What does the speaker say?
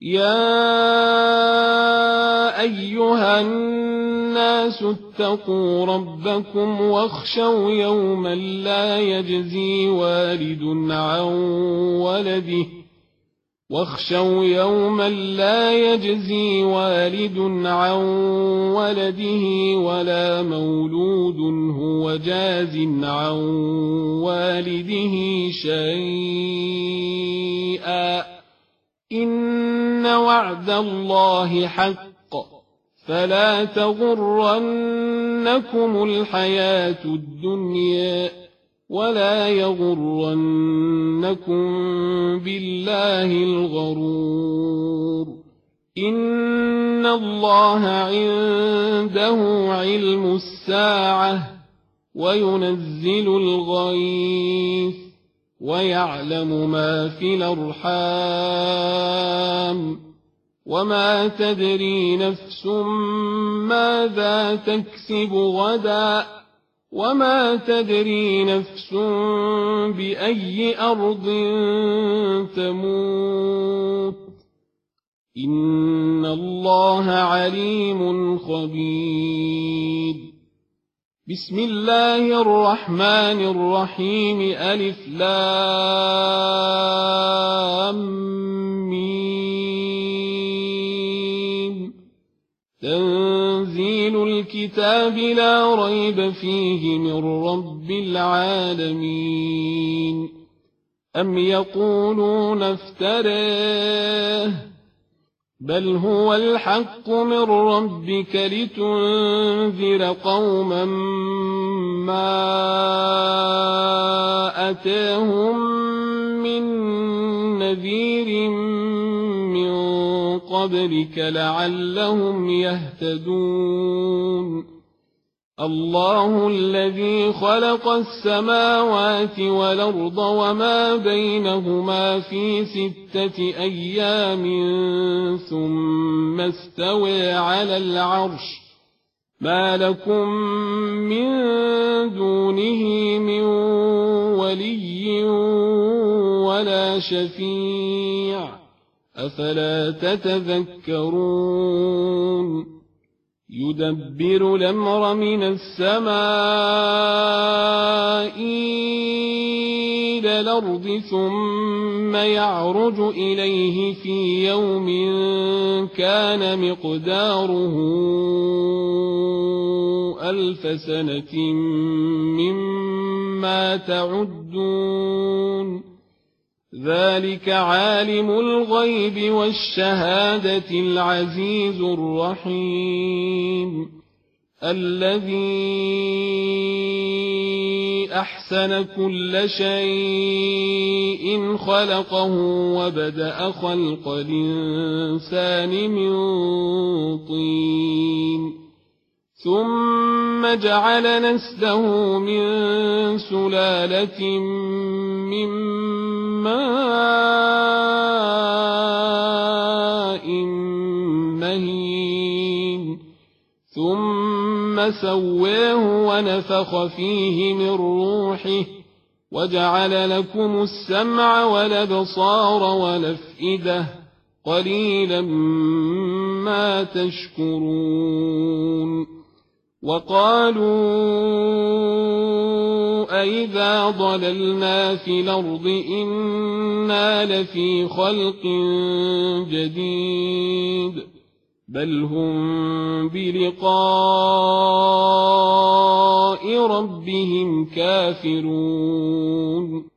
يا أيها الناس اتقوا ربكم واخشوا يوما لا يجزي والد عن ولده ولا مولود هو جاز عن والده شيئا إن وعد الله حق فلا تغرنكم الحياة الدنيا ولا يغرنكم بالله الغرور إن الله عنده علم الساعة وينزل الغيث ويعلم ما في الأرحام وما تدري نفس ماذا تكسب غدا وما تدري نفس بأي أرض تموت إن الله عليم خبير بسم الله الرحمن الرحيم ألف لام ميم تنزيل الكتاب لا ريب فيه من رب العالمين أم يقولون افتراه بل هو الحق من ربك لتنذر قوما ما أتاهم من نذير من قبلك لعلهم يهتدون الله الذي خلق السماوات والأرض وما بينهما في 6 أيام ثم استوى على العرش ما لكم من دونه من ولي ولا شفيع أفلا تتذكرون يدبر الأمر من السماء إلى الأرض ثم يعرج إليه في يوم كان مقداره 1000 سنة مما تعدون ذلك عالم الغيب والشهادة العزيز الرحيم الذي أحسن كل شيء خلقه وبدأ خلق الإنسان من طين ثم جعل نسله من سلالة من ماء مهين ثم سواه ونفخ فيه من روحه وجعل لكم السمع والأبصار والأفئدة قليلا ما تشكرون وقالوا أئذا ضللنا في الأرض إنا لفي خلق جديد بل هم بلقاء ربهم كافرون